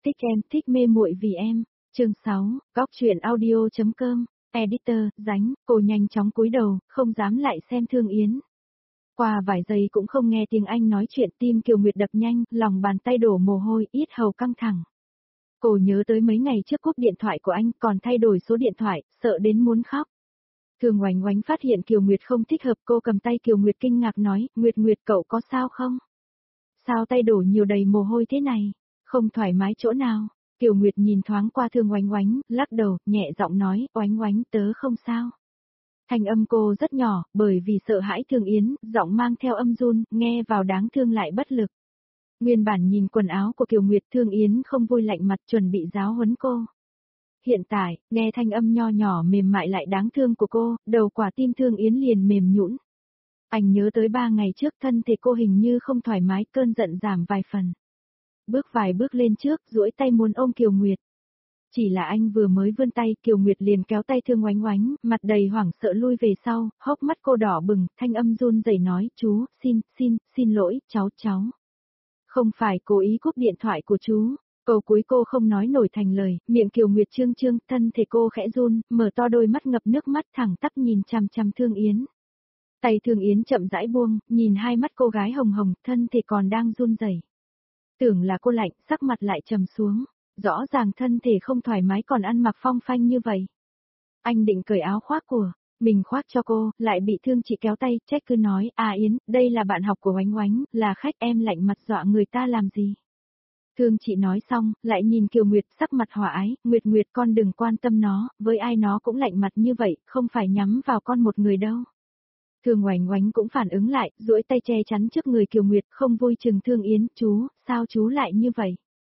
Thích em, thích mê muội vì em. Chương 6, Góc truyện audio.com, Editor, Dánh, cô nhanh chóng cúi đầu, không dám lại xem Thương Yến. Qua vài giây cũng không nghe tiếng anh nói chuyện, tim Kiều Nguyệt đập nhanh, lòng bàn tay đổ mồ hôi, yết hầu căng thẳng. Cô nhớ tới mấy ngày trước cúp điện thoại của anh, còn thay đổi số điện thoại, sợ đến muốn khóc. Thường Oánh Oánh phát hiện Kiều Nguyệt không thích hợp, cô cầm tay Kiều Nguyệt kinh ngạc nói, Nguyệt cậu có sao không? Sao tay đổ nhiều đầy mồ hôi thế này? Không thoải mái chỗ nào? Kiều Nguyệt nhìn thoáng qua Thương Oánh Oánh, lắc đầu, nhẹ giọng nói, Oánh Oánh tớ không sao. Thanh âm cô rất nhỏ, bởi vì sợ hãi Thương Yến, giọng mang theo âm run, nghe vào đáng thương lại bất lực. Nguyên bản nhìn quần áo của Kiều Nguyệt, Thương Yến không vui lạnh mặt chuẩn bị giáo huấn cô. Hiện tại, nghe thanh âm nho nhỏ mềm mại lại đáng thương của cô, đầu quả tim Thương Yến liền mềm nhũn. Anh nhớ tới 3 ngày trước thân thể cô hình như không thoải mái, cơn giận giảm vài phần. Bước vài bước lên trước, duỗi tay muốn ôm Kiều Nguyệt. Chỉ là anh vừa mới vươn tay, Kiều Nguyệt liền kéo tay Thương Oánh Oánh, mặt đầy hoảng sợ lui về sau, hốc mắt cô đỏ bừng, thanh âm run rẩy nói, chú, xin lỗi, cháu. Không phải cố ý cúp điện thoại của chú. Câu cuối cô không nói nổi thành lời, miệng Kiều Nguyệt trương, thân thể cô khẽ run, mở to đôi mắt ngập nước mắt thẳng tắp nhìn chằm chằm Thương Yến. Tay Thương Yến chậm rãi buông, nhìn hai mắt cô gái hồng hồng, thân thể còn đang run rẩy. Tưởng là cô lạnh, sắc mặt lại trầm xuống, rõ ràng thân thể không thoải mái còn ăn mặc phong phanh như vậy. Anh định cởi áo khoác của mình khoác cho cô, lại bị Thương chị kéo tay, trách cứ nói, Yến, đây là bạn học của Oánh Oánh, là khách, em lạnh mặt dọa người ta làm gì. Thương chị nói xong, lại nhìn Kiều Nguyệt sắc mặt hòa ái, Nguyệt con đừng quan tâm nó, với ai nó cũng lạnh mặt như vậy, không phải nhắm vào con một người đâu. Thương Oánh Oánh cũng phản ứng lại, duỗi tay che chắn trước người Kiều Nguyệt, không vui chừng Thương Yến, chú, sao chú lại như vậy?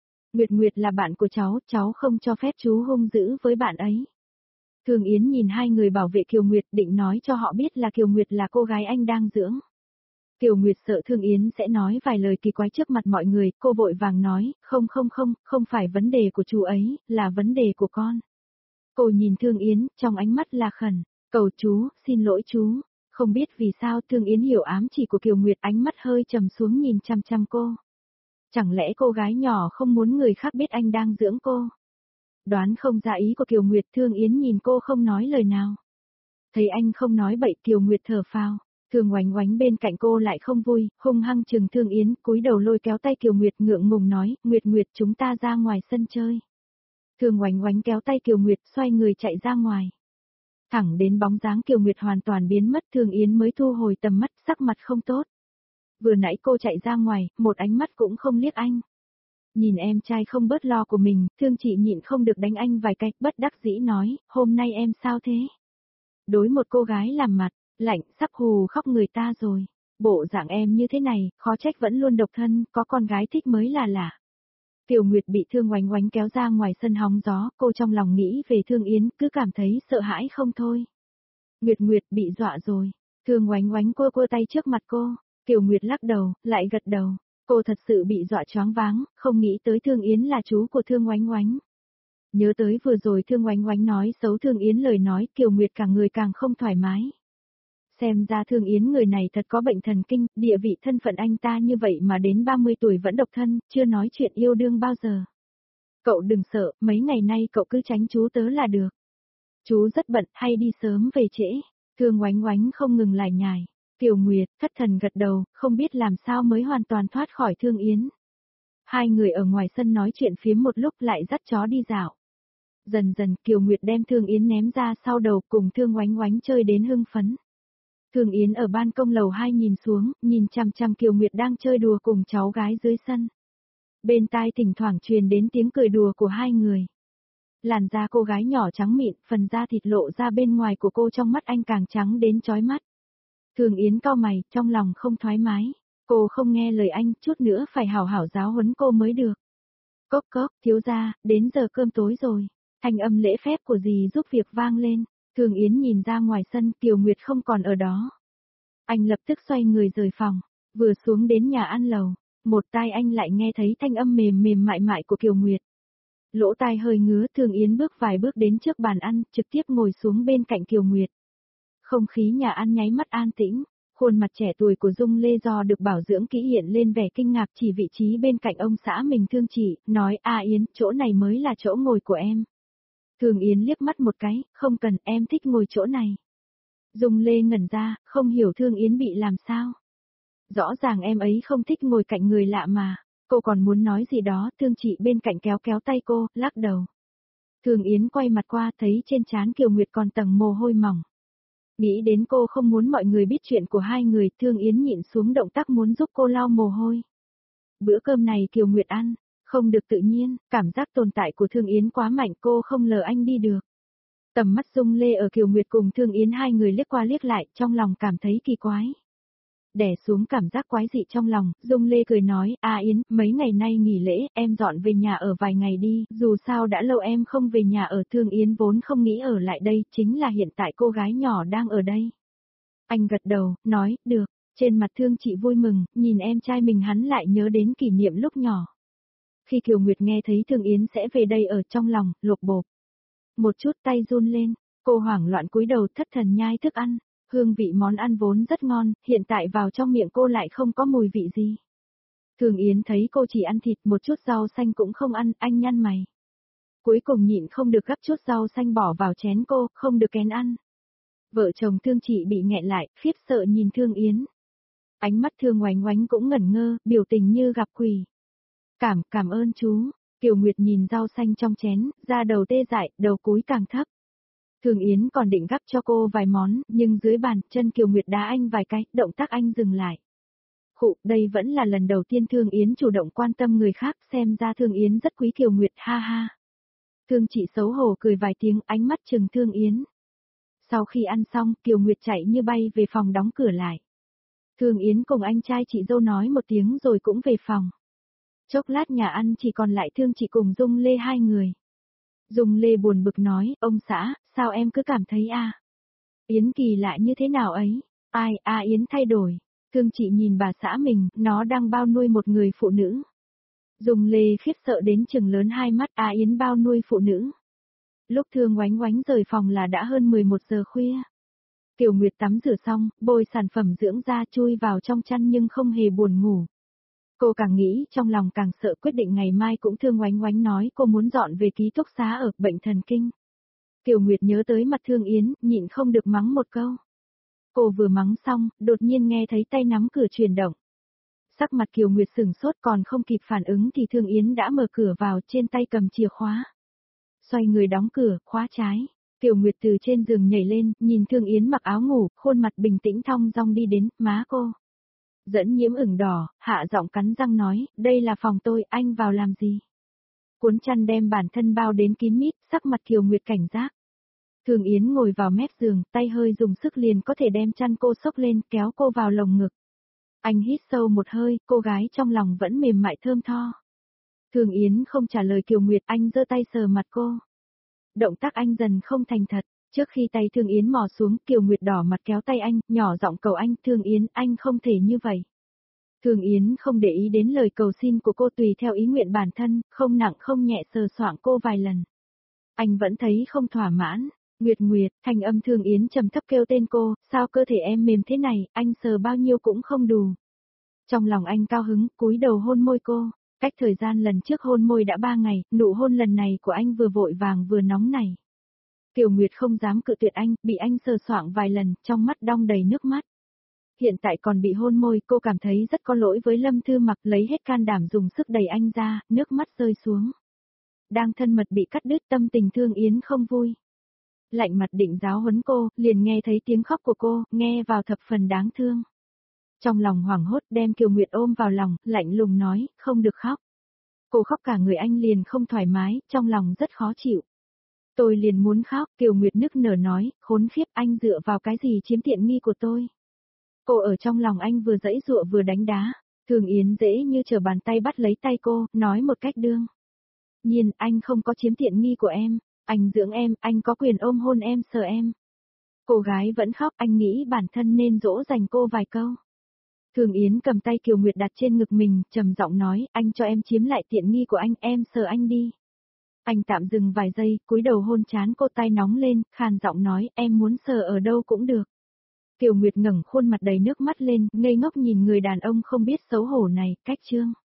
Nguyệt là bạn của cháu không cho phép chú hung dữ với bạn ấy. Thương Yến nhìn hai người bảo vệ Kiều Nguyệt, định nói cho họ biết là Kiều Nguyệt là cô gái anh đang dưỡng. Kiều Nguyệt sợ Thương Yến sẽ nói vài lời kỳ quái trước mặt mọi người, cô vội vàng nói, không phải vấn đề của chú ấy, là vấn đề của con. Cô nhìn Thương Yến, trong ánh mắt là khẩn, cầu chú, xin lỗi chú. Không biết vì sao Thương Yến hiểu ám chỉ của Kiều Nguyệt, ánh mắt hơi trầm xuống nhìn chăm chăm cô. Chẳng lẽ cô gái nhỏ không muốn người khác biết anh đang dưỡng cô? Đoán không ra ý của Kiều Nguyệt, Thương Yến nhìn cô không nói lời nào. Thấy anh không nói bậy, Kiều Nguyệt thở phào. Thương Oánh Oánh bên cạnh cô lại không vui, hung hăng chừng Thương Yến, cúi đầu lôi kéo tay Kiều Nguyệt ngượng ngùng nói, Nguyệt chúng ta ra ngoài sân chơi. Thương Oánh Oánh kéo tay Kiều Nguyệt xoay người chạy ra ngoài. Thẳng đến bóng dáng Kiều Nguyệt hoàn toàn biến mất, Thương Yến mới thu hồi tầm mắt, sắc mặt không tốt. Vừa nãy cô chạy ra ngoài, một ánh mắt cũng không liếc anh. Nhìn em trai không bớt lo của mình, Thương chị nhịn không được đánh anh vài cái, bất đắc dĩ nói, hôm nay em sao thế? Đối một cô gái làm mặt, lạnh, sắp hù khóc người ta rồi. Bộ dạng em như thế này, khó trách vẫn luôn độc thân, có con gái thích mới là lạ. Kiều Nguyệt bị Thương Oánh Oánh kéo ra ngoài sân hóng gió, cô trong lòng nghĩ về Thương Yến, cứ cảm thấy sợ hãi không thôi. Nguyệt bị dọa rồi. Thương Oánh Oánh cua tay trước mặt cô. Kiều Nguyệt lắc đầu, lại gật đầu. Cô thật sự bị dọa choáng váng, không nghĩ tới Thương Yến là chú của Thương Oánh Oánh. Nhớ tới vừa rồi Thương Oánh Oánh nói xấu Thương Yến lời nói, Kiều Nguyệt cả người càng không thoải mái. Xem ra Thương Yến người này thật có bệnh thần kinh, địa vị thân phận anh ta như vậy mà đến 30 tuổi vẫn độc thân, chưa nói chuyện yêu đương bao giờ. Cậu đừng sợ, mấy ngày nay cậu cứ tránh chú tớ là được. Chú rất bận, hay đi sớm về trễ. Thương Oánh Oánh không ngừng lải nhải. Kiều Nguyệt thất thần gật đầu, không biết làm sao mới hoàn toàn thoát khỏi Thương Yến. Hai người ở ngoài sân nói chuyện phiếm một lúc lại dắt chó đi dạo. Dần dần Kiều Nguyệt đem Thương Yến ném ra sau đầu, cùng Thương Oánh Oánh chơi đến hưng phấn. Thương Yến ở ban công lầu 2 nhìn xuống, nhìn chằm chằm Kiều Nguyệt đang chơi đùa cùng cháu gái dưới sân. Bên tai thỉnh thoảng truyền đến tiếng cười đùa của hai người. Làn da cô gái nhỏ trắng mịn, phần da thịt lộ ra bên ngoài của cô trong mắt anh càng trắng đến chói mắt. Thương Yến cau mày, trong lòng không thoải mái. Cô không nghe lời anh, chút nữa phải hảo hảo giáo huấn cô mới được. Cốc, thiếu gia, đến giờ cơm tối rồi. Thanh âm lễ phép của dì giúp việc vang lên. Thương Yến nhìn ra ngoài sân, Kiều Nguyệt không còn ở đó. Anh lập tức xoay người rời phòng, vừa xuống đến nhà ăn lầu, một tai anh lại nghe thấy thanh âm mềm mại mại của Kiều Nguyệt. Lỗ tai hơi ngứa, Thương Yến bước vài bước đến trước bàn ăn, trực tiếp ngồi xuống bên cạnh Kiều Nguyệt. Không khí nhà ăn nháy mắt an tĩnh, Khuôn mặt trẻ tuổi của Dung Lê do được bảo dưỡng kỹ hiện lên vẻ kinh ngạc, chỉ vị trí bên cạnh ông xã mình Thương Chỉ, nói A Yến, chỗ này mới là chỗ ngồi của em. Thường Yến liếc mắt một cái, không cần, em thích ngồi chỗ này. Dung Lê ngẩn ra, không hiểu Thương Yến bị làm sao. Rõ ràng em ấy không thích ngồi cạnh người lạ mà. Cô còn muốn nói gì đó, Thương Chị bên cạnh kéo kéo tay cô, lắc đầu. Thường Yến quay mặt qua thấy trên trán Kiều Nguyệt còn tầng mồ hôi mỏng. Nghĩ đến cô không muốn mọi người biết chuyện của hai người, Thương Yến nhịn xuống động tác muốn giúp cô lau mồ hôi. Bữa cơm này Kiều Nguyệt ăn, không được tự nhiên, cảm giác tồn tại của Thương Yến quá mạnh, cô không lờ anh đi được. Tầm mắt Dung Lê ở Kiều Nguyệt cùng Thương Yến hai người liếc qua liếc lại, trong lòng cảm thấy kỳ quái. Đè xuống cảm giác quái dị trong lòng, Dung Lê cười nói, A Yến, mấy ngày nay nghỉ lễ, em dọn về nhà ở vài ngày đi, dù sao đã lâu em không về nhà ở. Thương Yến vốn không nghĩ ở lại đây, chính là hiện tại cô gái nhỏ đang ở đây. Anh gật đầu, nói, được, trên mặt Thương Chị vui mừng, nhìn em trai mình hắn lại nhớ đến kỷ niệm lúc nhỏ. Khi Kiều Nguyệt nghe thấy Thương Yến sẽ về đây ở trong lòng, lột bột. Một chút tay run lên, cô hoảng loạn cúi đầu thất thần nhai thức ăn. Hương vị món ăn vốn rất ngon, hiện tại vào trong miệng cô lại không có mùi vị gì. Thường Yến thấy cô chỉ ăn thịt, một chút rau xanh cũng không ăn, anh nhăn mày. Cuối cùng nhịn không được gắp chút rau xanh bỏ vào chén cô, không được kén ăn. Vợ chồng Thương Chị bị nghẹn lại, khiếp sợ nhìn Thương Yến. Ánh mắt Thương Oánh Oánh cũng ngẩn ngơ, biểu tình như gặp quỷ. Cảm ơn chú. Kiều Nguyệt nhìn rau xanh trong chén, da đầu tê dại, đầu cúi càng thấp. Thường Yến còn định gắp cho cô vài món, nhưng dưới bàn, chân Kiều Nguyệt đá anh vài cái, động tác anh dừng lại. Khụ, đây vẫn là lần đầu tiên Thương Yến chủ động quan tâm người khác, xem ra Thương Yến rất quý Kiều Nguyệt, ha ha. Thương Chị xấu hổ cười vài tiếng, ánh mắt trừng Thương Yến. Sau khi ăn xong, Kiều Nguyệt chạy như bay về phòng đóng cửa lại. Thương Yến cùng anh trai chị dâu nói một tiếng rồi cũng về phòng. Chốc lát nhà ăn chỉ còn lại Thương Chị cùng Dung Lê hai người. Dung Lê buồn bực nói, ông xã, sao em cứ cảm thấy Yến kỳ lạ như thế nào ấy? Ai, Yến thay đổi. Thương Chị nhìn bà xã mình, nó đang bao nuôi một người phụ nữ. Dung Lê khiếp sợ đến chừng lớn hai mắt, Yến bao nuôi phụ nữ. Lúc Thương Oánh Oánh rời phòng là đã hơn 11 giờ khuya. Kiều Nguyệt tắm rửa xong, bôi sản phẩm dưỡng da chui vào trong chăn nhưng không hề buồn ngủ. Cô càng nghĩ trong lòng càng sợ, quyết định ngày mai cũng Thương Oánh Oánh nói cô muốn dọn về ký túc xá ở bệnh thần kinh. Kiều Nguyệt nhớ tới mặt Thương Yến, nhịn không được mắng một câu. Cô vừa mắng xong, đột nhiên nghe thấy tay nắm cửa chuyển động. Sắc mặt Kiều Nguyệt sửng sốt, còn không kịp phản ứng thì Thương Yến đã mở cửa vào, trên tay cầm chìa khóa. Xoay người đóng cửa, khóa trái. Kiều Nguyệt từ trên giường nhảy lên, nhìn Thương Yến mặc áo ngủ, khuôn mặt bình tĩnh thong dong đi đến, má cô. Dẫn nhiễm ửng đỏ, hạ giọng cắn răng nói, đây là phòng tôi, anh vào làm gì? Cuốn chăn đem bản thân bao đến kín mít, sắc mặt Kiều Nguyệt cảnh giác. Thường Yến ngồi vào mép giường, tay hơi dùng sức liền có thể đem chăn cô xốc lên, kéo cô vào lồng ngực. Anh hít sâu một hơi, cô gái trong lòng vẫn mềm mại thơm tho. Thường Yến không trả lời Kiều Nguyệt, anh giơ tay sờ mặt cô. Động tác anh dần không thành thật, trước khi tay Thường Yến mò xuống, Kiều Nguyệt đỏ mặt kéo tay anh, nhỏ giọng cầu anh, Thường Yến, anh không thể như vậy. Thường Yến không để ý đến lời cầu xin của cô, tùy theo ý nguyện bản thân, không nặng không nhẹ sờ soạng cô vài lần. Anh vẫn thấy không thỏa mãn. Nguyệt Nguyệt, thanh âm Thường Yến trầm thấp kêu tên cô, sao cơ thể em mềm thế này, anh sờ bao nhiêu cũng không đủ. Trong lòng anh cao hứng, cúi đầu hôn môi cô. Cách thời gian lần trước hôn môi đã 3 ngày, nụ hôn lần này của anh vừa vội vàng vừa nóng này. Kiều Nguyệt không dám cự tuyệt anh, bị anh sờ soạng vài lần, trong mắt đong đầy nước mắt. Hiện tại còn bị hôn môi, cô cảm thấy rất có lỗi với Lâm Thư Mặc, lấy hết can đảm dùng sức đẩy anh ra, nước mắt rơi xuống. Đang thân mật bị cắt đứt, tâm tình Thương Yến không vui. Lạnh mặt định giáo huấn cô, liền nghe thấy tiếng khóc của cô, nghe vào thập phần đáng thương. Trong lòng hoảng hốt đem Kiều Nguyệt ôm vào lòng, lạnh lùng nói, không được khóc. Cô khóc cả người anh liền không thoải mái, trong lòng rất khó chịu. Tôi liền muốn khóc, Kiều Nguyệt nức nở nói, khốn khiếp, anh dựa vào cái gì chiếm tiện nghi của tôi. Cô ở trong lòng anh vừa giãy giụa vừa đánh đá. Thường Yến dễ như trở bàn tay bắt lấy tay cô, nói một cách đương nhiên, anh không có chiếm tiện nghi của em, anh dưỡng em, anh có quyền ôm hôn em, sờ em. Cô gái vẫn khóc, anh nghĩ bản thân nên dỗ dành cô vài câu. Thường Yến cầm tay Kiều Nguyệt đặt trên ngực mình, trầm giọng nói, anh cho em chiếm lại tiện nghi của anh, em sờ anh đi. Anh tạm dừng vài giây, cúi đầu hôn trán cô, tay nóng lên, khàn giọng nói, em muốn sờ ở đâu cũng được. Kiều Nguyệt ngẩng khuôn mặt đầy nước mắt lên, ngây ngốc nhìn người đàn ông không biết xấu hổ này, cách Trương